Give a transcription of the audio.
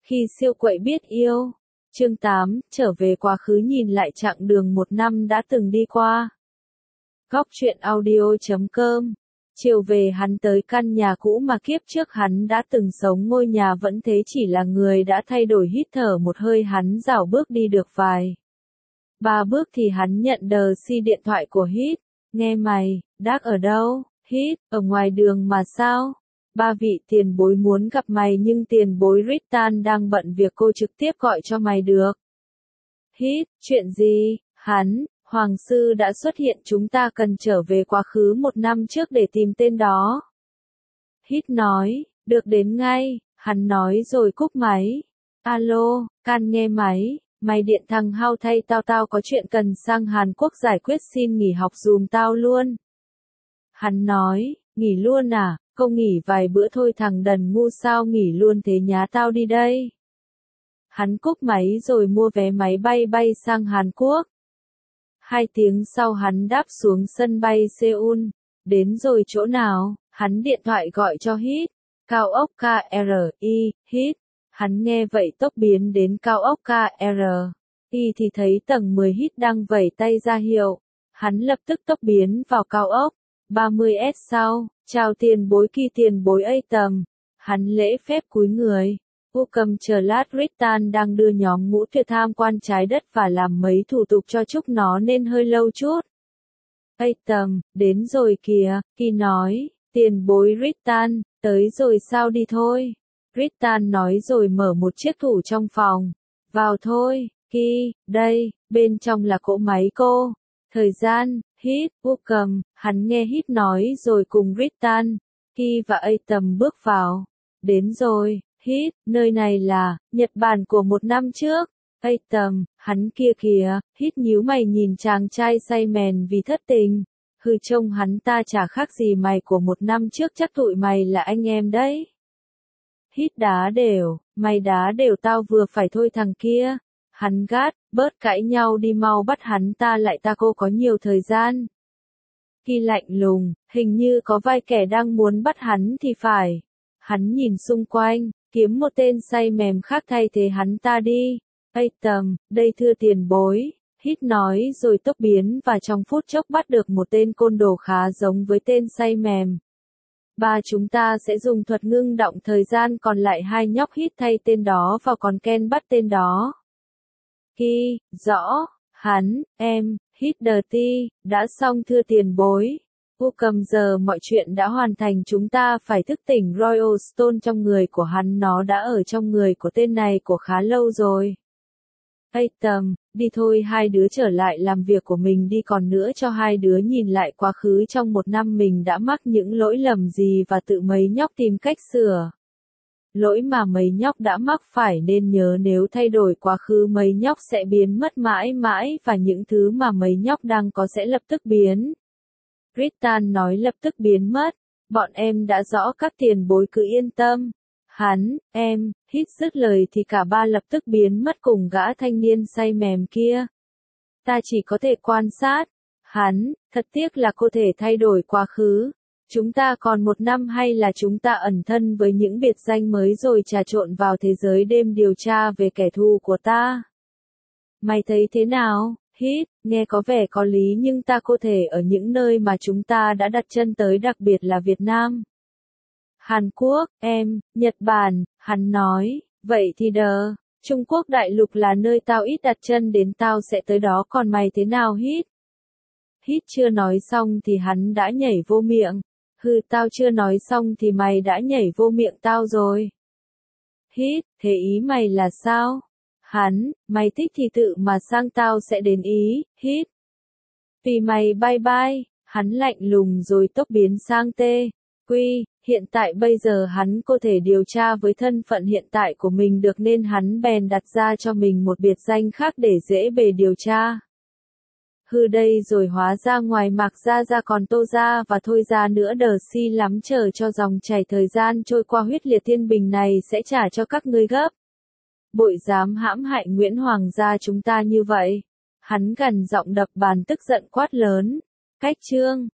Khi siêu quậy biết yêu. Chương 8, trở về quá khứ nhìn lại chặng đường một năm đã từng đi qua. Góc truyện audio.com. Chiều về hắn tới căn nhà cũ mà kiếp trước hắn đã từng sống, ngôi nhà vẫn thế, chỉ là người đã thay đổi. Hít thở một hơi, hắn rảo bước đi được vài ba bước thì hắn nhận đờ si điện thoại của Hít. Nghe mày, Đác ở đâu? Hít, ở ngoài đường mà sao? Ba vị tiền bối muốn gặp mày nhưng tiền bối Ritan đang bận việc, cô trực tiếp gọi cho mày được. Hít, chuyện gì? Hắn, Hoàng sư đã xuất hiện, chúng ta cần trở về quá khứ một năm trước để tìm tên đó. Hít nói, được đến ngay, hắn nói rồi cúp máy. Alo, Can nghe máy, mày điện thằng Hao thay tao có chuyện cần sang Hàn Quốc giải quyết, xin nghỉ học dùm tao luôn. Hắn nói, nghỉ luôn à? Câu nghỉ vài bữa thôi, thằng đần ngu sao nghỉ luôn thế, nhá tao đi đây. Hắn cúp máy rồi mua vé máy bay sang Hàn Quốc. 2 tiếng sau hắn đáp xuống sân bay Seoul. Đến rồi chỗ nào? Hắn điện thoại gọi cho Hít. Cao ốc KRI, Hít. Hắn nghe vậy tốc biến đến cao ốc KRI thì thấy tầng 10 Hít đang vẩy tay ra hiệu. Hắn lập tức tốc biến vào cao ốc. 30S sau, chào tiền bối, Kỳ tiền bối ấy tầm. Hắn lễ phép cúi người. Welcome, chờ lát, Ritan đang đưa nhóm ngũ tuyệt tham quan trái đất và làm mấy thủ tục cho chúng nó nên hơi lâu chút. Ây tầm, đến rồi kìa, Kỳ nói, tiền bối Ritan, tới rồi sao, đi thôi. Ritan nói rồi mở một chiếc tủ trong phòng. Vào thôi, Kỳ, đây, bên trong là cỗ máy cô. Thời gian, Hít, welcome, hắn nghe Hít nói rồi cùng Ritan, Kỳ và Atom bước vào. Đến rồi, Hít, nơi này là Nhật Bản của một năm trước. Atom, hắn kia kìa. Hít nhíu mày nhìn chàng trai say mèn vì thất tình. Hừ, trông hắn ta chả khác gì mày của một năm trước, chắc tụi mày là anh em đấy. Hít đá đều, mày đá đều tao vừa phải thôi thằng kia. Hắn gắt, bớt cãi nhau đi, mau bắt hắn ta lại, ta cô có nhiều thời gian. Kỳ lạnh lùng, hình như có vài kẻ đang muốn bắt hắn thì phải. Hắn nhìn xung quanh, kiếm một tên say mềm khác thay thế hắn ta đi. Ây tầm, đây thưa tiền bối. Hít nói rồi tốc biến và trong phút chốc bắt được một tên côn đồ khá giống với tên say mềm. Chúng ta sẽ dùng thuật ngưng động thời gian, còn lại 2 nhóc Hít thay tên đó vào, còn Ken bắt tên đó. Kỳ, rõ, hắn, em, Hít Dirty, đã xong thưa tiền bối. Welcome, giờ mọi chuyện đã hoàn thành, chúng ta phải thức tỉnh Royal Stone trong người của hắn, nó đã ở trong người của tên này của khá lâu rồi. Atom, đi thôi, hai đứa trở lại làm việc của mình đi, còn nữa cho hai đứa nhìn lại quá khứ trong một năm mình đã mắc những lỗi lầm gì và tự mấy nhóc tìm cách sửa. Lỗi mà mấy nhóc đã mắc phải nên nhớ, nếu thay đổi quá khứ mấy nhóc sẽ biến mất mãi mãi, và những thứ mà mấy nhóc đang có sẽ lập tức biến. Ritan nói lập tức biến mất. Bọn em đã rõ, các tiền bối cứ yên tâm. Hắn, em, Hít dứt lời thì cả ba lập tức biến mất cùng gã thanh niên say mềm kia. Ta chỉ có thể quan sát. Hắn, thật tiếc là cô thể thay đổi quá khứ. Chúng ta còn một năm, hay là chúng ta ẩn thân với những biệt danh mới rồi trà trộn vào thế giới đêm điều tra về kẻ thù của ta? Mày thấy thế nào? Hít, nghe có vẻ có lý, nhưng ta có thể ở những nơi mà chúng ta đã đặt chân tới, đặc biệt là Việt Nam, Hàn Quốc, em, Nhật Bản. Hắn nói, vậy thì Trung Quốc đại lục là nơi tao ít đặt chân đến, tao sẽ tới đó, còn mày thế nào Hít? Hít chưa nói xong thì hắn đã nhảy vô miệng. Hừ, tao chưa nói xong thì mày đã nhảy vô miệng tao rồi. Hít, thế ý mày là sao? Hắn, mày thích thì tự mà sang, tao sẽ đến ý. Hít, vì mày bye bye. Hắn lạnh lùng rồi tốc biến sang TQ. Hiện tại bây giờ hắn có thể điều tra với thân phận hiện tại của mình được, nên hắn bèn đặt ra cho mình một biệt danh khác để dễ bề điều tra. Hừ, đây rồi hóa ra ngoài Mạc ra còn Tô ra và Thôi ra nữa, đờ si lắm, chờ cho dòng chảy thời gian trôi qua, huyết liệt thiên bình này sẽ trả cho các ngươi gấp. Bội dám hãm hại Nguyễn Hoàng gia chúng ta như vậy. Hắn gằn giọng đập bàn, tức giận quát lớn. Cách chương